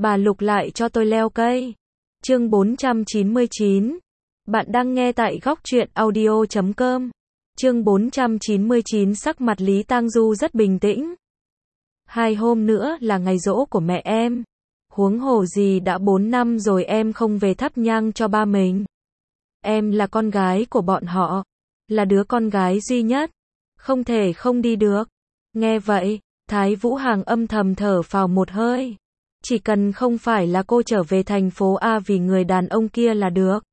Bà Lục lại cho tôi leo cây. Chương 499. Bạn đang nghe tại góc truyện audio.com. Chương 499. Sắc mặt Lý Tang Du rất bình tĩnh. 2 hôm nữa là ngày giỗ của mẹ em. Huống hồ gì đã 4 năm rồi em không về thắp nhang cho ba mình. Em là con gái của bọn họ, là đứa con gái duy nhất, không thể không đi được. Nghe vậy, Thái Vũ Hằng âm thầm thở phào một hơi. Chỉ cần không phải là cô trở về thành phố A vì người đàn ông kia là được.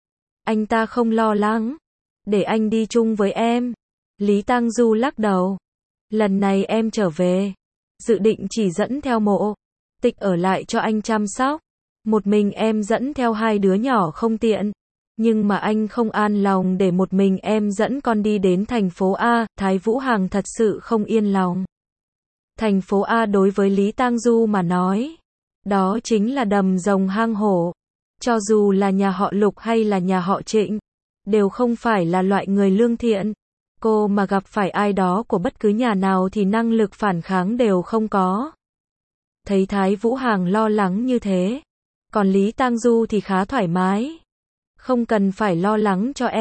Anh ta không lo lắng. Để anh đi chung với em. Lý Tang Du lắc đầu. Lần này em trở về, dự định chỉ dẫn theo Mộ Tịch ở lại cho anh chăm sóc. Một mình em dẫn theo 2 đứa nhỏ không tiện. Nhưng mà anh không an lòng để một mình em dẫn con đi đến thành phố A. Thái Vũ Hằng thật sự không yên lòng. Thành phố A đối với Lý Tang Du mà nói, đó chính là đầm rồng hang hổ. Cho dù là nhà họ Lục hay là nhà họ Trịnh, đều không phải là loại người lương thiện. Cô mà gặp phải ai đó của bất cứ nhà nào thì năng lực phản kháng đều không có. Thấy Thái Vũ Hằng lo lắng như thế, còn Lý Tang Du thì khá thoải mái. Không cần phải lo lắng cho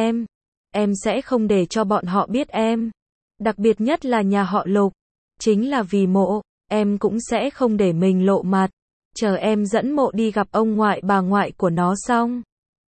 em sẽ không để cho bọn họ biết em. Đặc biệt nhất là nhà họ Lục, chính là vì Mộ, em cũng sẽ không để mình lộ mặt. Chờ em dẫn Mộ đi gặp ông ngoại bà ngoại của nó xong,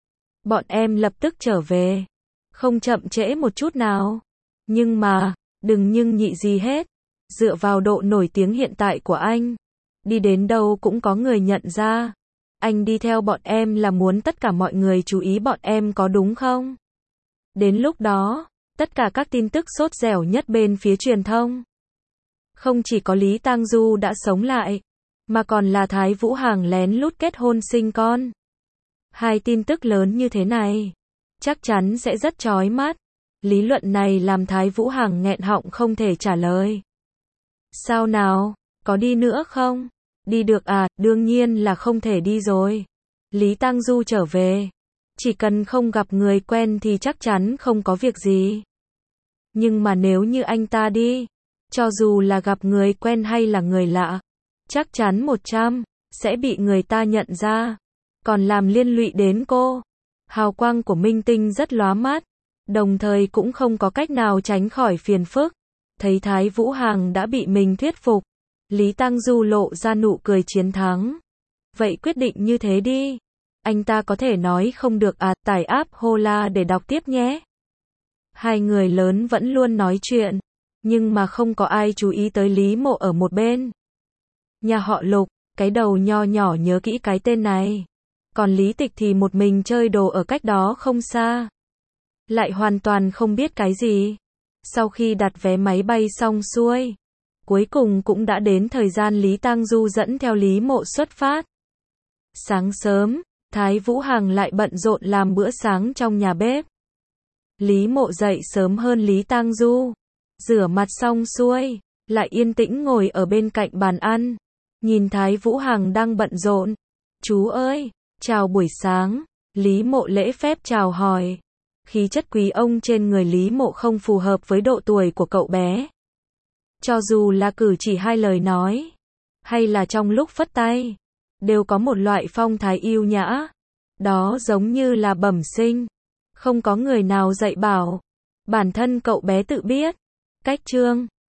bọn em lập tức trở về, không chậm trễ một chút nào. Nhưng mà, đừng nhưng nhị gì hết. Dựa vào độ nổi tiếng hiện tại của anh, đi đến đâu cũng có người nhận ra. Anh đi theo bọn em là muốn tất cả mọi người chú ý bọn em có đúng không? Đến lúc đó, tất cả các tin tức sốt dẻo nhất bên phía truyền thông. Không chỉ có Lý Tang Du đã sống lại, mà còn là Thái Vũ Hằng lén lút kết hôn sinh con. 2 tin tức lớn như thế này, chắc chắn sẽ rất chói mắt. Lý luận này làm Thái Vũ Hằng nghẹn họng không thể trả lời. Sao nào, có đi nữa không? Đi được à, đương nhiên là không thể đi rồi. Lý Tang Du trở về, chỉ cần không gặp người quen thì chắc chắn không có việc gì. Nhưng mà nếu như anh ta đi, cho dù là gặp người quen hay là người lạ, chắc chắn 100 sẽ bị người ta nhận ra, còn làm liên lụy đến cô. Hào quang của minh tinh rất lóa mắt, đồng thời cũng không có cách nào tránh khỏi phiền phức. Thấy Thái Vũ Hằng đã bị mình thuyết phục, Lý Tang Du lộ ra nụ cười chiến thắng. Vậy quyết định như thế đi. Anh ta có thể nói không được à, tải app Hola để đọc tiếp nhé. 2 người lớn vẫn luôn nói chuyện, nhưng mà không có ai chú ý tới Lý Mộ ở một bên. Nhà họ Lục, cái đầu nho nhỏ nhớ kỹ cái tên này. Còn Lý Tịch thì một mình chơi đồ ở cách đó không xa. Lại hoàn toàn không biết cái gì. Sau khi đặt vé máy bay xong xuôi, cuối cùng cũng đã đến thời gian Lý Tang Du dẫn theo Lý Mộ xuất phát. Sáng sớm, Thái Vũ Hằng lại bận rộn làm bữa sáng trong nhà bếp. Lý Mộ dậy sớm hơn Lý Tang Du, rửa mặt xong xuôi, lại yên tĩnh ngồi ở bên cạnh bàn ăn, nhìn Thái Vũ Hằng đang bận rộn. Chú ơi, chào buổi sáng. Lý Mộ lễ phép chào hỏi. Khí chất quý ông trên người Lý Mộ không phù hợp với độ tuổi của cậu bé. Cho dù là cử chỉ 2 lời nói, hay là trong lúc phất tay, đều có một loại phong thái yêu nhã. Đó giống như là bẩm sinh, không có người nào dạy bảo. Bản thân cậu bé tự biết. Cách chương